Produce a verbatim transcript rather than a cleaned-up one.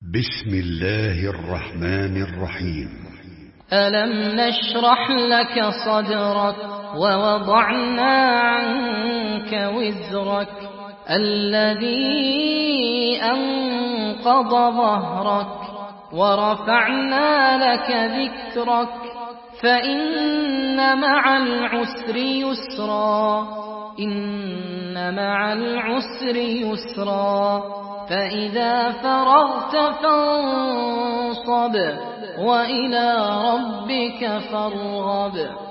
بسم الله الرحمن الرحيم. ألم نشرح لك صدرك ووضعنا عنك وزرك الذي أنقض ظهرك ورفعنا لك ذكرك فإن مع العسر يسرا إن مع العسر يسرا فإذا فرغت فانصب وإلى ربك فارغب.